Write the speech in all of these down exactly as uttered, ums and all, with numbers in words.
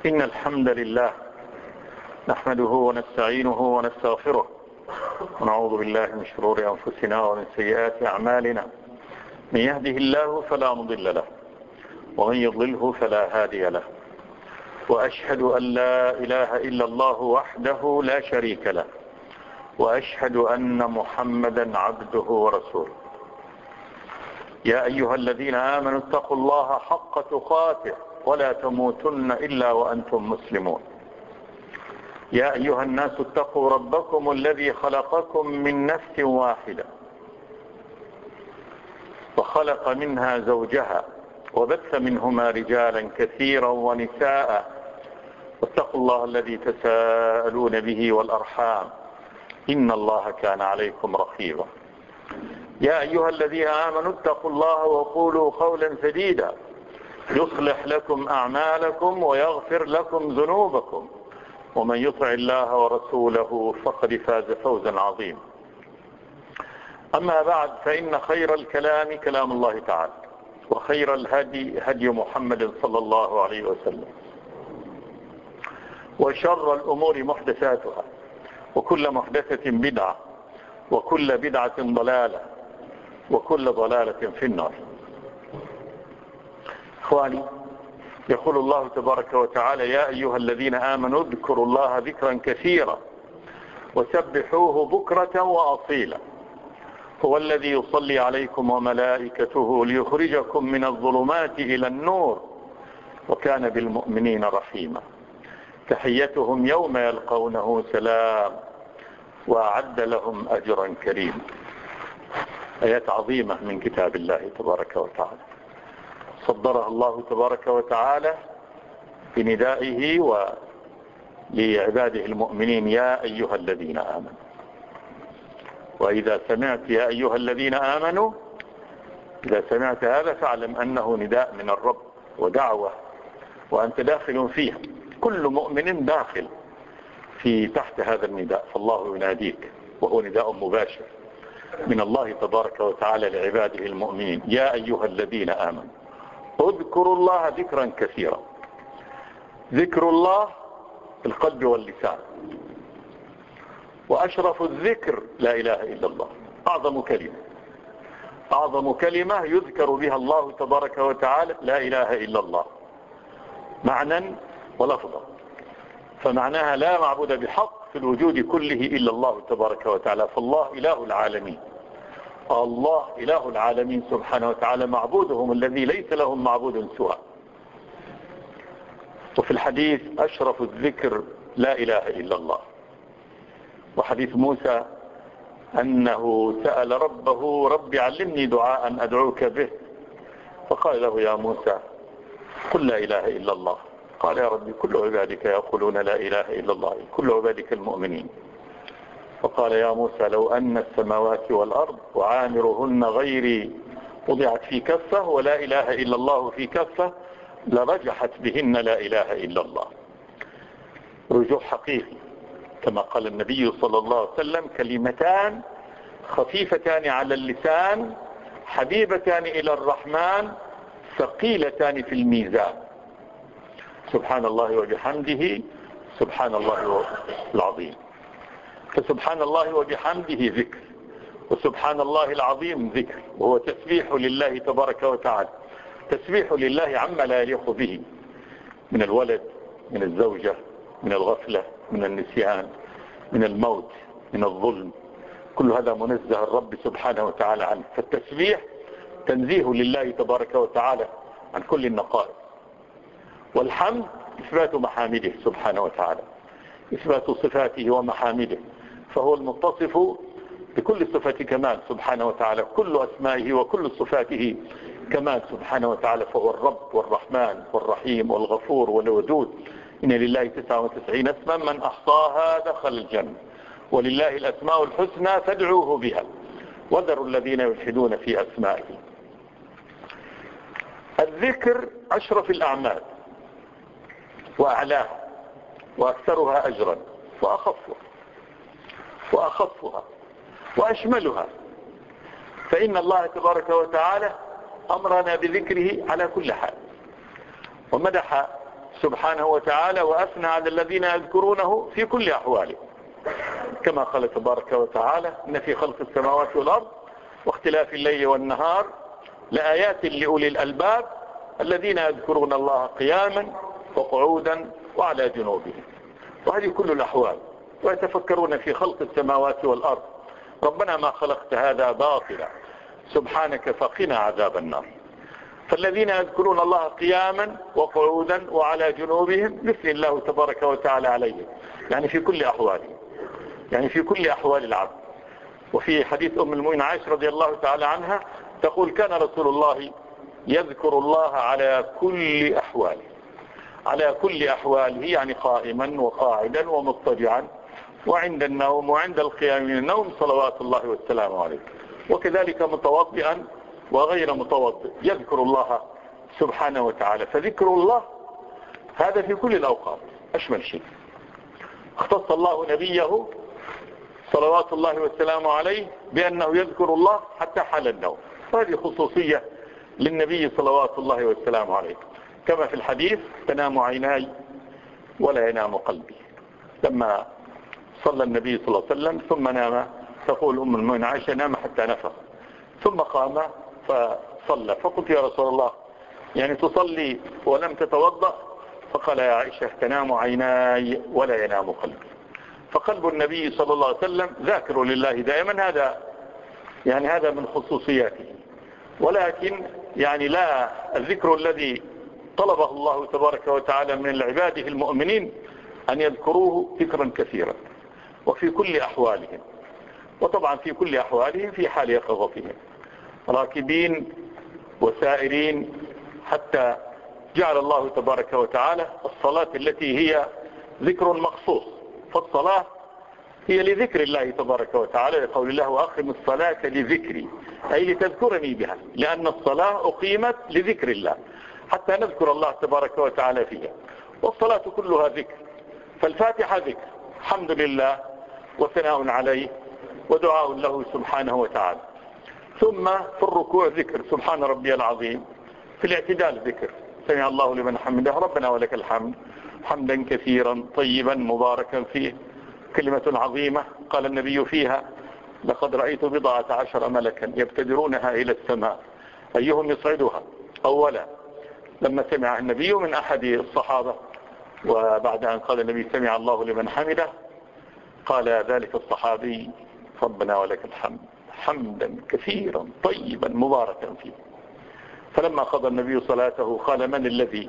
إن الحمد لله نحمده ونستعينه ونستغفره ونعوذ بالله من شرور أنفسنا ومن سيئات أعمالنا. من يهده الله فلا مضل له ومن يضلله فلا هادي له، وأشهد أن لا إله إلا الله وحده لا شريك له، وأشهد أن محمدا عبده ورسوله. يا أيها الذين آمنوا اتقوا الله حق تقاته ولا تموتن إلا وأنتم مسلمون. يا أيها الناس اتقوا ربكم الذي خلقكم من نفس واحدة وخلق منها زوجها وبث منهما رجالا كثيرا ونساء، واتقوا الله الذي تساءلون به والأرحام إن الله كان عليكم رقيبا. يا أيها الذين آمنوا اتقوا الله وقولوا قولا سديدا يصلح لكم أعمالكم ويغفر لكم ذنوبكم، ومن يطع الله ورسوله فقد فاز فوزا عظيما. أما بعد، فإن خير الكلام كلام الله تعالى، وخير الهدي هدي محمد صلى الله عليه وسلم، وشر الأمور محدثاتها، وكل محدثة بدعة، وكل بدعة ضلالة، وكل ضلالة في النار. إخواني، يقول الله تبارك وتعالى: يا أيها الذين آمنوا اذكروا الله ذكرا كثيرا وسبحوه بكرة وأصيلا، هو الذي يصلي عليكم وملائكته ليخرجكم من الظلمات إلى النور وكان بالمؤمنين رحيما. تحيتهم يوم يلقونه سلام وأعد لهم أجرا كريما. آيات عظيمة من كتاب الله تبارك وتعالى صدرها الله تبارك وتعالى بندائه ولعباده المؤمنين: يا أيها الذين آمنوا. وإذا سمعت يا أيها الذين آمنوا، إذا سمعت هذا فاعلم أنه نداء من الرب ودعوة، وأنت داخل فيها. كل مؤمن داخل في تحت هذا النداء، فالله يناديك، وهو نداء مباشر من الله تبارك وتعالى لعباده المؤمنين: يا أيها الذين آمنوا اذكروا الله ذكرا كثيرا. ذكر الله في القلب واللسان، وأشرف الذكر لا إله إلا الله. أعظم كلمة أعظم كلمة يذكر بها الله تبارك وتعالى لا إله إلا الله، معنى ولفظا. فمعناها لا معبود بحق في الوجود كله إلا الله تبارك وتعالى، فالله إله العالمين. الله إله العالمين سبحانه وتعالى معبودهم الذي ليس لهم معبود سواه. وفي الحديث: أشرف الذكر لا إله إلا الله. وحديث موسى أنه سأل ربه: ربي علمني دعاء أدعوك به. فقال له: يا موسى قل لا إله إلا الله. قال: يا ربي كل عبادك يقولون لا إله إلا الله، كل عبادك المؤمنين. فقال: يا موسى لو أن السماوات والأرض وعامرهن غيري وضعت في كفة ولا إله إلا الله في كفة لرجحت بهن لا إله إلا الله. رجوع حقيقي، كما قال النبي صلى الله عليه وسلم: كلمتان خفيفتان على اللسان حبيبتان إلى الرحمن ثقيلتان في الميزان، سبحان الله وبحمده سبحان الله العظيم. فسبحان الله وبحمده ذكر، وسبحان الله العظيم ذكر، وهو تسبيح لله تبارك وتعالى، تسبيح لله عما لا يليق به من الولد، من الزوجة، من الغفلة، من النسيان، من الموت، من الظلم. كل هذا منزه الرب سبحانه وتعالى عنه. فالتسبيح تنزيه لله تبارك وتعالى عن كل النقائص. والحمد إثبات محامده سبحانه وتعالى، إثبات صفاته ومحامده، فهو المتصف بكل صفة كمال سبحانه وتعالى. كل أسمائه وكل صفاته كمال سبحانه وتعالى، فهو الرب والرحمن والرحيم والغفور والودود. إن لله تسعة وتسعين اسما من أحصاها دخل الجنة، ولله الأسماء الحسنى فادعوه بها وذروا الذين يلحدون في أسمائه. الذكر أشرف الأعمال وأعلاها وأكثرها أجرا وأخفها وأخفها وأشملها، فإن الله تبارك وتعالى أمرنا بذكره على كل حال. ومدح سبحانه وتعالى وأثنى على الذين يذكرونه في كل أحواله، كما قال تبارك وتعالى: إن في خلق السماوات والأرض واختلاف الليل والنهار لآيات لأولي الألباب الذين يذكرون الله قياما وقعودا وعلى جنوبهم. وهذه كل الأحوال، ويتفكرون في خلق السماوات والأرض. ربنا ما خلقت هذا باطلا سبحانك فقنا عذاب النار. فالذين يذكرون الله قياما وقعودا وعلى جنوبهم مثل الله تبارك وتعالى عليهم، يعني في كل أحوالهم، يعني في كل أحوال العبد. وفي حديث أم المؤمنين عائشة رضي الله تعالى عنها تقول: كان رسول الله يذكر الله على كل أحواله، على كل أحواله، يعني قائما وقاعدا ومضطجعا وعند النوم وعند القيام من النوم صلوات الله والسلام عليه، وكذلك متوضئا وغير متوضئ يذكر الله سبحانه وتعالى. فذكر الله هذا في كل الأوقات أشمل شيء. اختص الله نبيه صلوات الله والسلام عليه بأنه يذكر الله حتى حال النوم، وهذه خصوصية للنبي صلوات الله والسلام عليه، كما في الحديث: تنام عيناي ولا ينام قلبي. لما صلى النبي صلى الله عليه وسلم ثم نام، تقول أم المؤمنين عائشة: نام حتى نفخ ثم قام فصلى. فقلت: يا رسول الله، يعني تصلي ولم تتوضأ؟ فقال: يا عائشة: تنام عيناي ولا ينام قلبي. فقلب النبي صلى الله عليه وسلم ذاكر لله دائما، هذا يعني هذا من خصوصياته. ولكن يعني لا الذكر الذي طلبه الله تبارك وتعالى من عباده المؤمنين أن يذكروه ذكرا كثيرا وفي كل أحوالهم، وطبعا في كل أحوالهم في حال يقظتهم، راكبين وسائرين، حتى جعل الله تبارك وتعالى الصلاة التي هي ذكر مخصوص. فالصلاة هي لذكر الله تبارك وتعالى، لقول الله: وأقم الصلاة لذكري، أي لتذكرني بها، لأن الصلاة أقيمت لذكر الله حتى نذكر الله تبارك وتعالى فيها. والصلاة كلها ذكر. فالفاتحة ذكر، الحمد لله وثناء عليه ودعاء له سبحانه وتعالى. ثم في الركوع ذكر، سبحان ربي العظيم. في الاعتدال ذكر، سمع الله لمن حمده، ربنا ولك الحمد، حمدا كثيرا طيبا مباركا فيه. كلمة عظيمة قال النبي فيها: لقد رأيت بضعة عشر ملكا يبتدرونها إلى السماء أيهم يصعدها أولا. لما سمع النبي من أحد الصحابة، وبعد أن قال النبي: سمع الله لمن حمده، قال ذلك الصحابي: ربنا ولك الحمد، حمدا كثيرا طيبا مباركا فيه. فلما قضى النبي صلاته قال: من الذي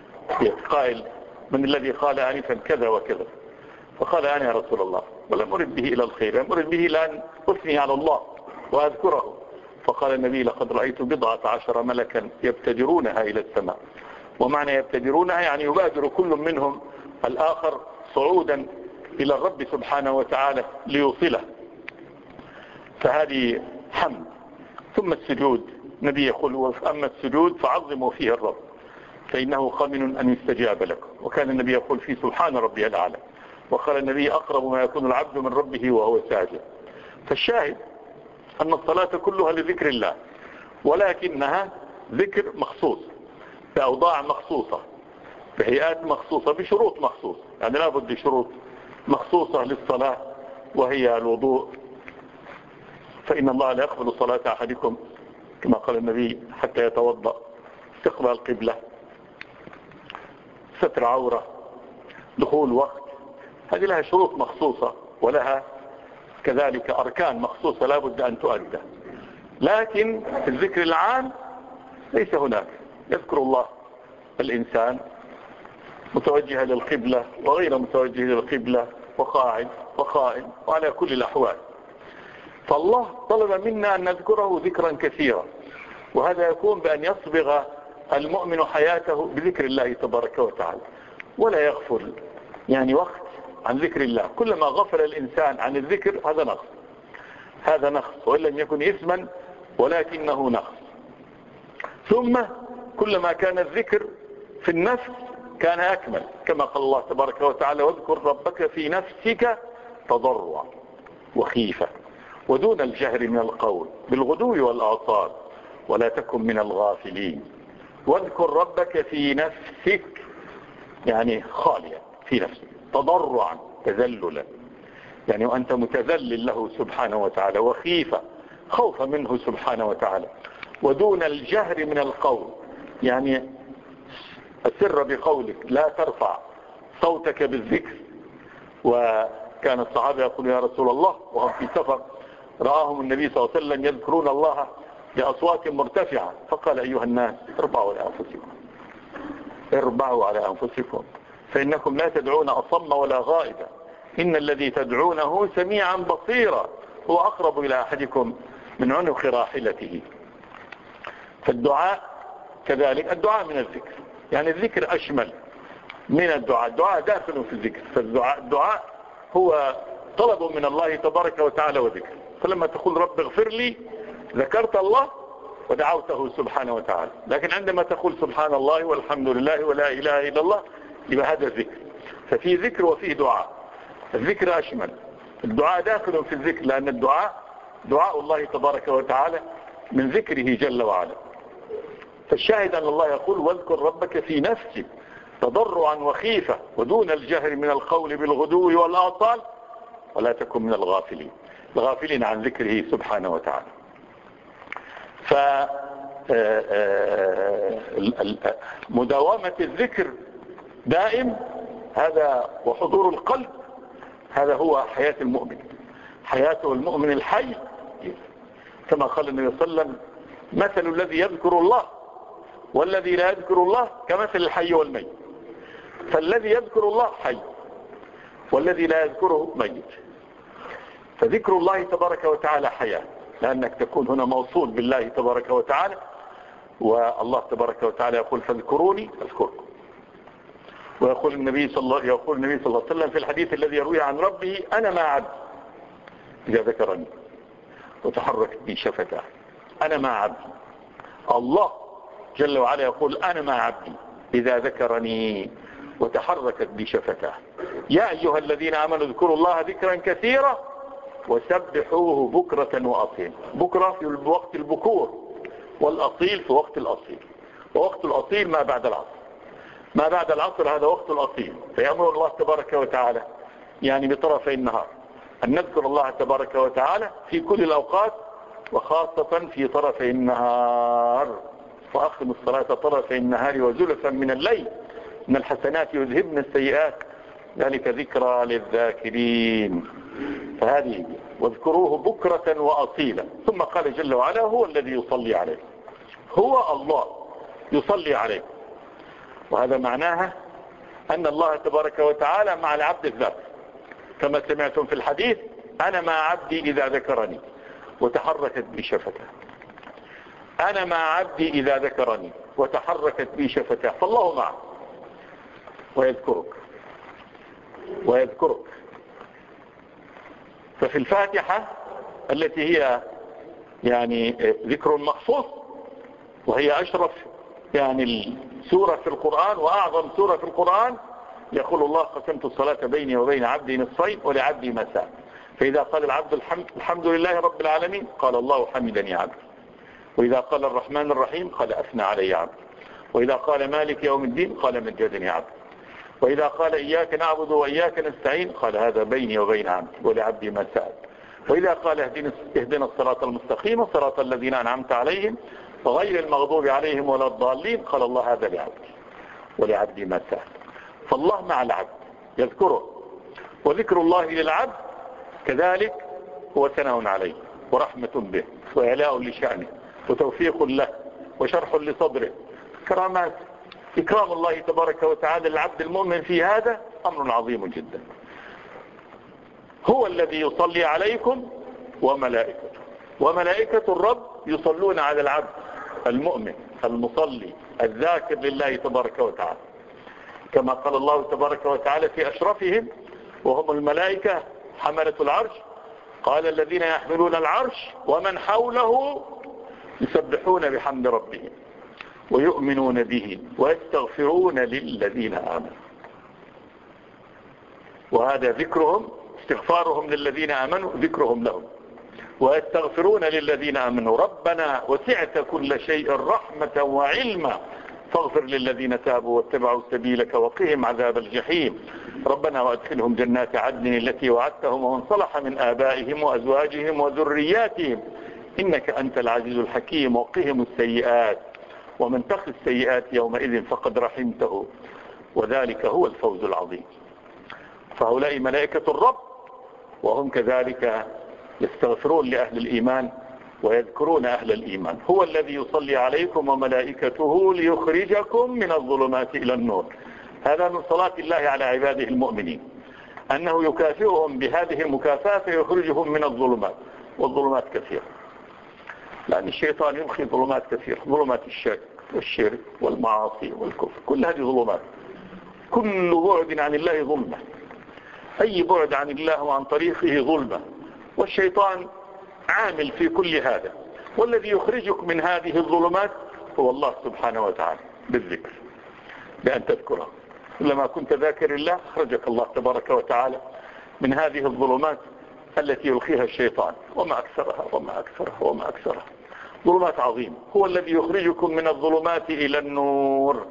قائل من الذي قال آنفا كذا وكذا؟ فقال: أنا يا رسول الله، ولم أرد به إلى الخير، لم أرد به لأن أثني على الله وأذكره. فقال النبي: لقد رأيت بضعة عشر ملكا يبتدرونها إلى السماء. ومعنى يبتدرونها يعني يبادر كل منهم الآخر صعودا إلى الرب سبحانه وتعالى ليوصله. فهذه حمد. ثم السجود، نبي يقول: أما السجود فعظموا فيه الرب فإنه قمن أن يستجاب لكم. وكان النبي يقول فيه: سبحان ربي الأعلى. وقال النبي: أقرب ما يكون العبد من ربه وهو ساجد. فالشاهد أن الصلاة كلها لذكر الله، ولكنها ذكر مخصوص بأوضاع مخصوصة بهيئات مخصوصة بشروط مخصوصة، يعني لا بد شروط مخصوصة للصلاة، وهي الوضوء، فإن الله لا يقبل صلاة أحدكم كما قال النبي حتى يتوضأ، استقبال القبلة، ستر عورة، دخول وقت. هذه لها شروط مخصوصة ولها كذلك أركان مخصوصة لا بد أن تؤدى. لكن في الذكر العام ليس هناك. يذكر الله الإنسان متوجه للقبلة وغير متوجه للقبلة، وقاعد وقائم، وعلى كل الأحوال. فالله طلب منا أن نذكره ذكرا كثيرا، وهذا يكون بأن يصبغ المؤمن حياته بذكر الله تبارك وتعالى، ولا يغفل يعني وقت عن ذكر الله. كلما غفل الإنسان عن الذكر هذا نقص، هذا نقص، وإن لم يكن إثما ولكنه نقص. ثم كلما كان الذكر في النفس كان أكمل، كما قال الله تبارك وتعالى: واذكر ربك في نفسك تضرعا وخيفة ودون الجهر من القول بالغدو والآصال ولا تكن من الغافلين. واذكر ربك في نفسك يعني خاليا في نفسك، تضرعا تذللا، يعني وأنت متذلل له سبحانه وتعالى، وخيفة خوف منه سبحانه وتعالى، ودون الجهر من القول، يعني السر بقولك، لا ترفع صوتك بالذكر. وكان الصحابة يقول يا رسول الله وهم في سفر رآهم النبي صلى الله عليه وسلم يذكرون الله بأصوات مرتفعة، فقال أيها الناس اربعوا على أنفسكم، اربعوا على أنفسكم فإنكم لا تدعون أصم ولا غائبا، إن الذي تدعونه سميعا بصيرا، هو أقرب إلى أحدكم من عنق راحلته. فالدعاء كذلك، الدعاء من الذكر، يعني الذكر أشمل من الدعاء، الدعاء داخل في الذكر. فالدعاء الدعاء هو طلب من الله تبارك وتعالى وذكر. فلما تقول رب اغفر لي ذكرت الله ودعوته سبحانه وتعالى، لكن عندما تقول سبحان الله والحمد لله ولا إله إلا الله يبقى هذا الذكر. ففي ذكر وفي دعاء، الذكر أشمل، الدعاء داخل في الذكر، لأن الدعاء دعاء الله تبارك وتعالى من ذكره جل وعلا. فالشاهد أن الله يقول واذكر ربك في نفسك تضرعا وخيفة ودون الجهر من القول بالغدو والآصال ولا تكن من الغافلين، الغافلين عن ذكره سبحانه وتعالى. فمداومة الذكر دائم هذا وحضور القلب، هذا هو حياة المؤمن، حياته المؤمن الحي، كما قال النبي صلى الله عليه وسلم مثل الذي يذكر الله والذي لا يذكر الله كمثل الحي والميت. فالذي يذكر الله حي والذي لا يذكره ميت. فذكر الله تبارك وتعالى حياة، لأنك تكون هنا موصول بالله تبارك وتعالى، والله تبارك وتعالى يقول فاذكروني أذكركم. ويقول النبي صلى الله يقول النبي صلى الله عليه وسلم في الحديث الذي يرويه عن ربه أنا مع عبدي إذا ذكرني وتحركت بي شفتاه. أنا مع عبدي، الله جل وعلا يقول أنا مع عبدي إذا ذكرني وتحركت بي شفتاه. يا أيها الذين آمنوا اذكروا الله ذكرا كثيرا وسبحوه بكرة وأصيل. بكرة في وقت البكور، والأصيل في وقت الأصيل، ووقت الأصيل ما بعد العصر، ما بعد العصر هذا وقت الأصيل. فيأمر الله تبارك وتعالى يعني بطرفي النهار أن نذكر الله تبارك وتعالى في كل الأوقات، وخاصة في طرفي النهار. وأقم الصلاة طرفي النهار وزلفا من الليل إن الحسنات يذهبن السيئات ذلك ذكرى للذاكرين. فهذه واذكروه بكرة وأصيلا. ثم قال جل وعلا هو الذي يصلي عليه، هو الله يصلي عليه. وهذا معناها أن الله تبارك وتعالى مع العبد الذات، كما سمعتم في الحديث أنا مع عبدي إذا ذكرني وتحركت بي شفتاه. أنا مع عبدي إذا ذكرني وتحركت بي شفتاه. فالله معه ويذكرك ويذكرك. ففي الفاتحة التي هي يعني ذكر مخصوص، وهي أشرف يعني السورة في القرآن وأعظم سورة في القرآن، يقول الله قسمت الصلاة بيني وبين عبدي نصفين ولعبدي ما سأل. فإذا قال العبد الحمد, الحمد لله رب العالمين قال الله حمدني عبدي. وإذا قال الرحمن الرحيم قال أثنى علي عبدي. وإذا قال مالك يوم الدين قال مجدني عبدي. وإذا قال إياك نعبد وإياك نستعين قال هذا بيني وبين عبدي ولعبدي ما سأل. وإذا قال اهدنا الصراط المستقيم صراط الذين أنعمت عليهم غير المغضوب عليهم ولا الضالين قال الله هذا لعبدي ولعبدي ما سأل. فالله مع العبد يذكره، وذكر الله للعبد كذلك هو ثناء عليه ورحمة به وإعلاء لشأنه وتوفيق له وشرح لصدره، كرامات. إكرام الله تبارك وتعالى للعبد المؤمن في هذا أمر عظيم جدا. هو الذي يصلي عليكم وملائكته، وملائكة الرب يصلون على العبد المؤمن المصلي الذاكر لله تبارك وتعالى، كما قال الله تبارك وتعالى في أشرفهم وهم الملائكة حملة العرش قال الذين يحملون العرش ومن حوله يسبحون بحمد ربهم ويؤمنون به ويستغفرون للذين آمنوا. وهذا ذكرهم، استغفارهم للذين آمنوا ذكرهم لهم، ويستغفرون للذين آمنوا ربنا وسعت كل شيء رحمة وعلما فاغفر للذين تابوا واتبعوا سبيلك وقهم عذاب الجحيم ربنا وادخلهم جنات عدن التي وعدتهم ومن صلح من آبائهم وأزواجهم وذرياتهم إنك أنت العزيز الحكيم وقهم السيئات ومن تق السيئات يومئذ فقد رحمته وذلك هو الفوز العظيم. فهؤلاء ملائكة الرب وهم كذلك يستغفرون لأهل الإيمان ويذكرون أهل الإيمان. هو الذي يصلي عليكم وملائكته ليخرجكم من الظلمات إلى النور. هذا من صلاة الله على عباده المؤمنين أنه يكافئهم بهذه المكافأة فيخرجهم من الظلمات، والظلمات كثيرة لأن الشيطان يلقي ظلمات كثيرة، ظلمات الشك والشرك والمعاصي والكفر، كل هذه ظلمات، كل بعد عن الله ظلمة، أي بعد عن الله وعن طريقه ظلمة، والشيطان عامل في كل هذا. والذي يخرجك من هذه الظلمات هو الله سبحانه وتعالى بالذكر، بأن تذكره. كلما كنت ذاكر الله أخرجك الله تبارك وتعالى من هذه الظلمات التي يلقيها الشيطان، وما أكثرها وما أكثرها وما أكثرها، ظلمات عظيمة. هو الذي يخرجكم من الظلمات إلى النور.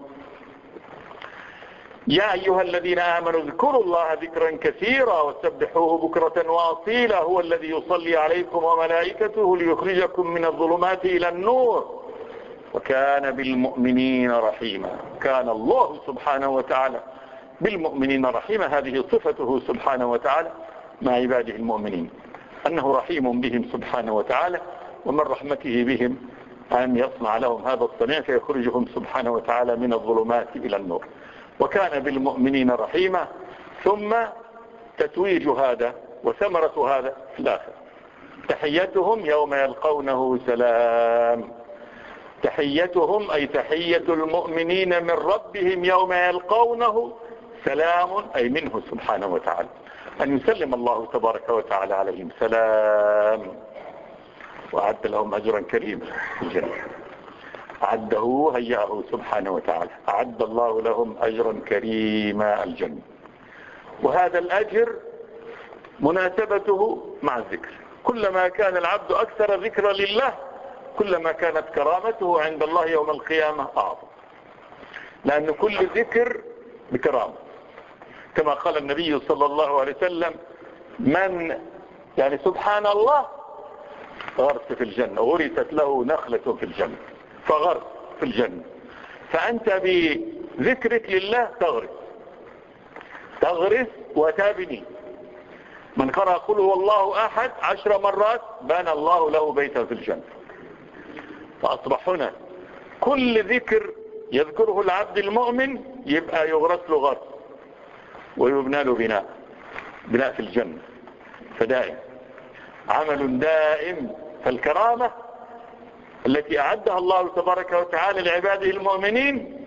يا أيها الذين آمنوا اذكروا الله ذكرا كثيرا وسبحوه بكرة وأصيلا هو الذي يصلي عليكم وملائكته ليخرجكم من الظلمات إلى النور وكان بالمؤمنين رحيما. كان الله سبحانه وتعالى بالمؤمنين رحيما، هذه صفته سبحانه وتعالى مع عباده المؤمنين، أنه رحيم بهم سبحانه وتعالى، ومن رحمته بهم أن يصنع لهم هذا الصنيع فيخرجهم سبحانه وتعالى من الظلمات إلى النور. وكان بالمؤمنين رحيما. ثم تتويج هذا وثمرة هذا في الآخر: تحيتهم يوم يلقونه سلام. تحيتهم أي تحية المؤمنين من ربهم يوم يلقونه سلام، أي منه سبحانه وتعالى، أن يسلم الله تبارك وتعالى عليهم سلام. وأعد لهم أجرا كريما في الجنة. أعده هيأه سبحانه وتعالى، أعد الله لهم أجرا كريما الجنة. وهذا الأجر مناسبته مع الذكر. كلما كان العبد أكثر ذكرا لله كلما كانت كرامته عند الله يوم القيامة أعظم، لأن كل ذكر بكرامة، كما قال النبي صلى الله عليه وسلم: من يعني سبحان الله غرس في الجنة، غرست له نخلة في الجنة فغرس في الجنة. فأنت بذكرك لله تغرس تغرس وتبني. من قرأ قل هو الله أحد عشر مرات بنى الله له بيتا في الجنة. فأصبح هنا كل ذكر يذكره العبد المؤمن يبقى يغرس له غرس ويبنى له بناء بناء في الجنة. فدائم عمل دائم. فالكرامة التي أعدها الله تبارك وتعالى لعباده المؤمنين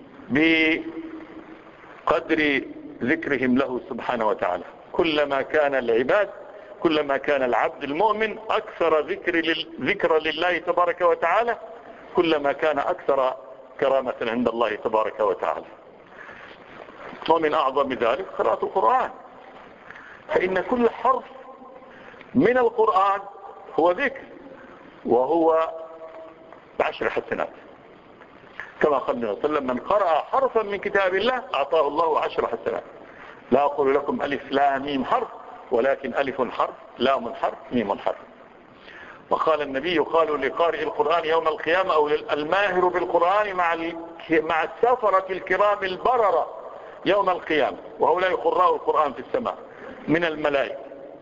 بقدر ذكرهم له سبحانه وتعالى. كلما كان العباد كلما كان العبد المؤمن أكثر ذكر ذكر لله تبارك وتعالى كلما كان أكثر كرامة عند الله تبارك وتعالى. ومن أعظم ذلك قراءة القرآن، فإن كل حرف من القرآن هو ذكر، وهو بعشر حسنات، كما قال النبي صلى الله عليه وسلم: من قرأ حرفا من كتاب الله أعطاه الله عشر حسنات. لا أقول لكم ألف لام ميم حرف، ولكن ألف حرف لام حرف ميم حرف. وقال النبي: قالوا لقارئ القرآن يوم القيامة أو الماهر بالقرآن مع مع السفرة الكرام البررة يوم القيامة، وهؤلاء قراء القرآن في السماء من الملائكة،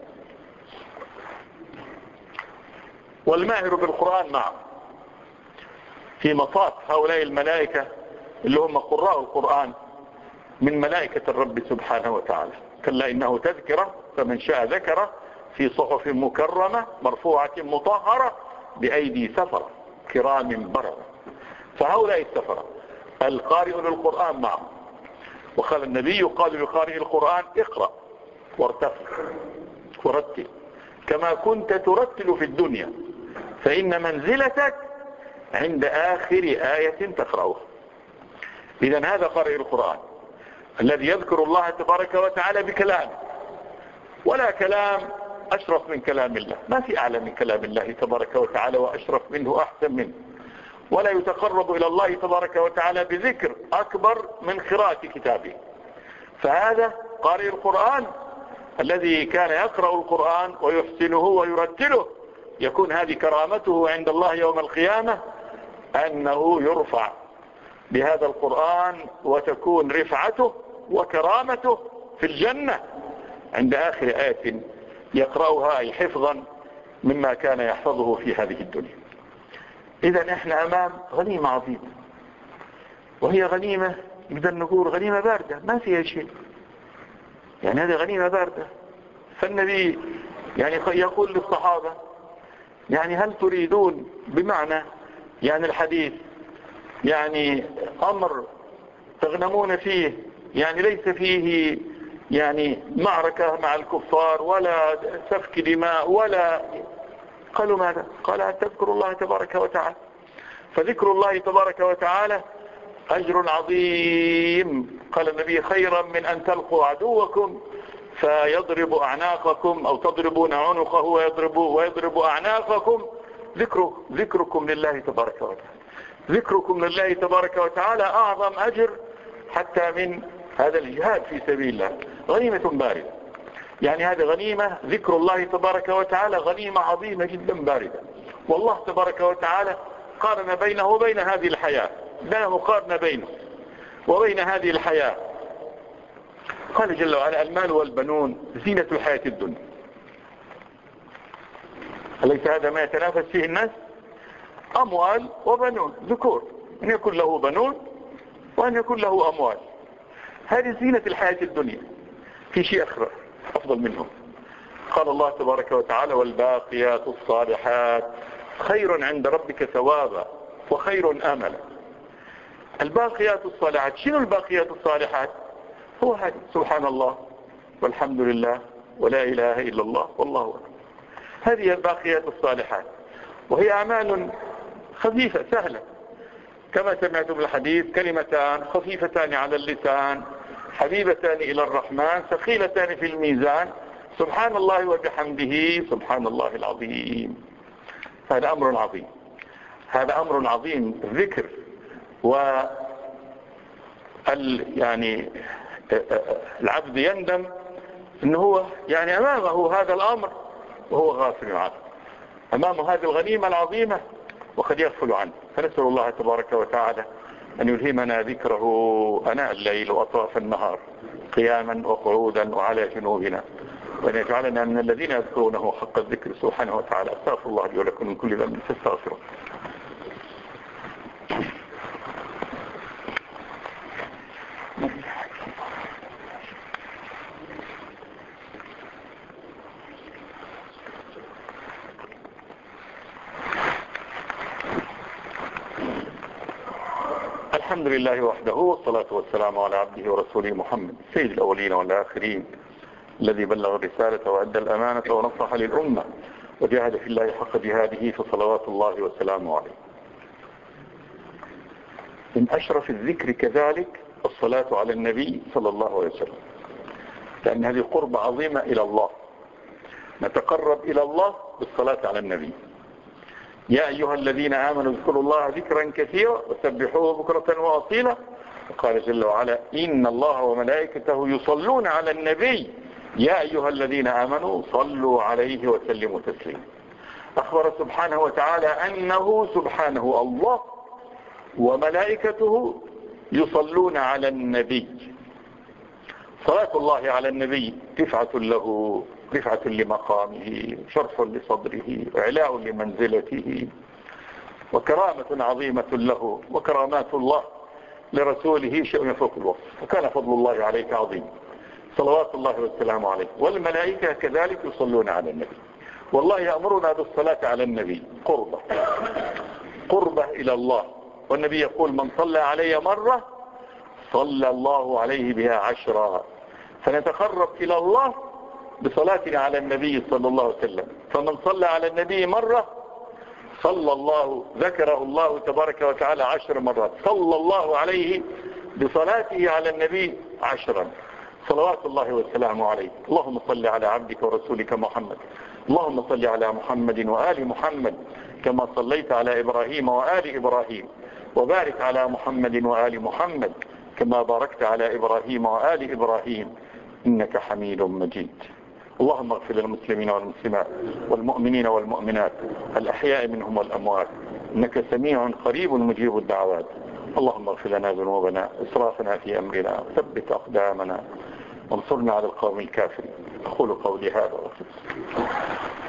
والماهر بالقرآن معه في مصاف هؤلاء الملائكة اللي هم قراء القرآن من ملائكة الرب سبحانه وتعالى. كلا إنه تذكرة فمن شاء ذكره في صحف مكرمة مرفوعة مطهرة بأيدي سفرة كرام بررة. فهؤلاء السفرة القارئ للقرآن معه. وقال النبي: قال لقارئ القرآن: اقرأ وارتقي ورتل كما كنت ترتل في الدنيا، فإن منزلتك عند آخر آية تقرأها. إذن هذا قارئ القرآن الذي يذكر الله تبارك وتعالى بكلامه، ولا كلام أشرف من كلام الله، ما في أعلى من كلام الله تبارك وتعالى وأشرف منه أحسن منه. ولا يتقرب إلى الله تبارك وتعالى بذكر أكبر من قراءة كتابه. فهذا قارئ القرآن الذي كان يقرأ القرآن ويحسنه ويرتله يكون هذه كرامته عند الله يوم القيامة، أنه يرفع بهذا القرآن وتكون رفعته وكرامته في الجنة عند آخر آية يقرأها، أي حفظا مما كان يحفظه في هذه الدنيا. إذا احنا أمام غنيمة عظيمة، وهي غنيمة نقدر نقول غنيمة باردة ما فيها شيء، يعني هذه غنيمة باردة. فالنبي يعني يقول للصحابة يعني هل تريدون بمعنى يعني الحديث يعني أمر تغنمون فيه، يعني ليس فيه يعني معركة مع الكفار ولا سفك دماء ولا. قالوا ماذا؟ قال تذكر الله تبارك وتعالى. فذكر الله تبارك وتعالى أجر عظيم. قال النبي خيرا من أن تلقوا عدوكم فيضرب أعناقكم أو تضربون عنقه ويضرب, ويضرب أعناقكم ذكر ذكركم لله تبارك وتعالى. ذكركم لله تبارك وتعالى أعظم أجر حتى من هذا الجهاد في سبيل الله. غنيمة باردة، يعني هذه غنيمة ذكر الله تبارك وتعالى غنيمة عظيمة جدا باردة. والله تبارك وتعالى قارن بينه وبين هذه الحياة، لا مقارنة بينه وبين هذه الحياة. قال جل وعلا المال والبنون زينة الحياة الدنيا. أليس هذا ما يتنافس فيه الناس؟ أموال وبنون، ذكور، أن يكون له بنون وأن يكون له أموال. هذه زينة الحياة الدنيا. في شيء أخر أفضل منهم. قال الله تبارك وتعالى والباقيات الصالحات خير عند ربك ثوابا وخير آملا. الباقيات الصالحات، شنو الباقيات الصالحات؟ هو هذا سبحان الله والحمد لله ولا إله إلا الله والله أكبر. هذه الباقيات الصالحات، وهي أعمال خفيفة سهلة كما سمعتم الحديث، كلمتان خفيفتان على اللسان حبيبتان إلى الرحمن ثقيلتان في الميزان سبحان الله وبحمده سبحان الله العظيم. هذا أمر عظيم، هذا أمر عظيم. الذكر و يعني العبد يندم أنه هو يعني أمامه هذا الأمر وهو غافل عنه، أمامه هذه الغنيمة العظيمة وقد يغفل عنه. فنسأل الله تبارك وتعالى أن يلهمنا ذكره أناء الليل وأطراف النهار قياما وقعودا وعلى جنوبنا، وأن يجعلنا من الذين يذكرونه حق الذكر سبحانه وتعالى. أستغفر الله لي ولكم من كل ذنب فاستغفروه. الحمد لله وحده والصلاة والسلام على عبده ورسوله محمد سيد الأولين والآخرين الذي بلغ الرسالة وأدى الأمانة ونصح للأمة وجاهد في الله حق جهاده فصلوات الله وسلامه عليه. من أشرف الذكر كذلك الصلاة على النبي صلى الله عليه وسلم، لأن هذه قربة عظيمة إلى الله، نتقرب إلى الله بالصلاة على النبي. يا أيها الذين آمنوا اذكروا الله ذكرا كثيرا وسبحوه بكرة وأصيلا. وقال جل وعلا إن الله وملائكته يصلون على النبي يا أيها الذين آمنوا صلوا عليه وسلموا تسليما. أخبر سبحانه وتعالى أنه سبحانه الله وملائكته يصلون على النبي. صلاة الله على النبي رفعة له، رفعة لمقامه، شرف لصدره، إعلاء لمنزلته، وكرامة عظيمة له. وكرامات الله لرسوله شيء يفوق الوصف، وكان فضل الله عليك عظيم صلوات الله والسلام عليه. والملائكة كذلك يصلون على النبي. والله يأمرنا بالصلاة على النبي قربة قربة إلى الله. والنبي يقول من صلى علي مرة صلى الله عليه بها عشرا. فنتقرب إلى الله بصلاتنا على النبي صلى الله عليه وسلم. فمن صلى على النبي مرة صلى الله ذكره الله تبارك وتعالى عشر مرات، صلى الله عليه بصلاته على النبي عشرا صلوات الله والسلام عليه. اللهم صل على عبدك ورسولك محمد اللهم صل على محمد وآل محمد كما صليت على إبراهيم وآل إبراهيم، وبارك على محمد وآل محمد كما باركت على إبراهيم وآل إبراهيم إنك حميد مجيد. اللهم اغفر للمسلمين والمسلمات والمؤمنين والمؤمنات الأحياء منهم والأموات إنك سميع قريب مجيب الدعوات. اللهم اغفر لنا ذنوبنا إسرافنا في أمرنا ثبت أقدامنا وانصرنا على القوم الكافرين. أقول قولي هذا وأستغفر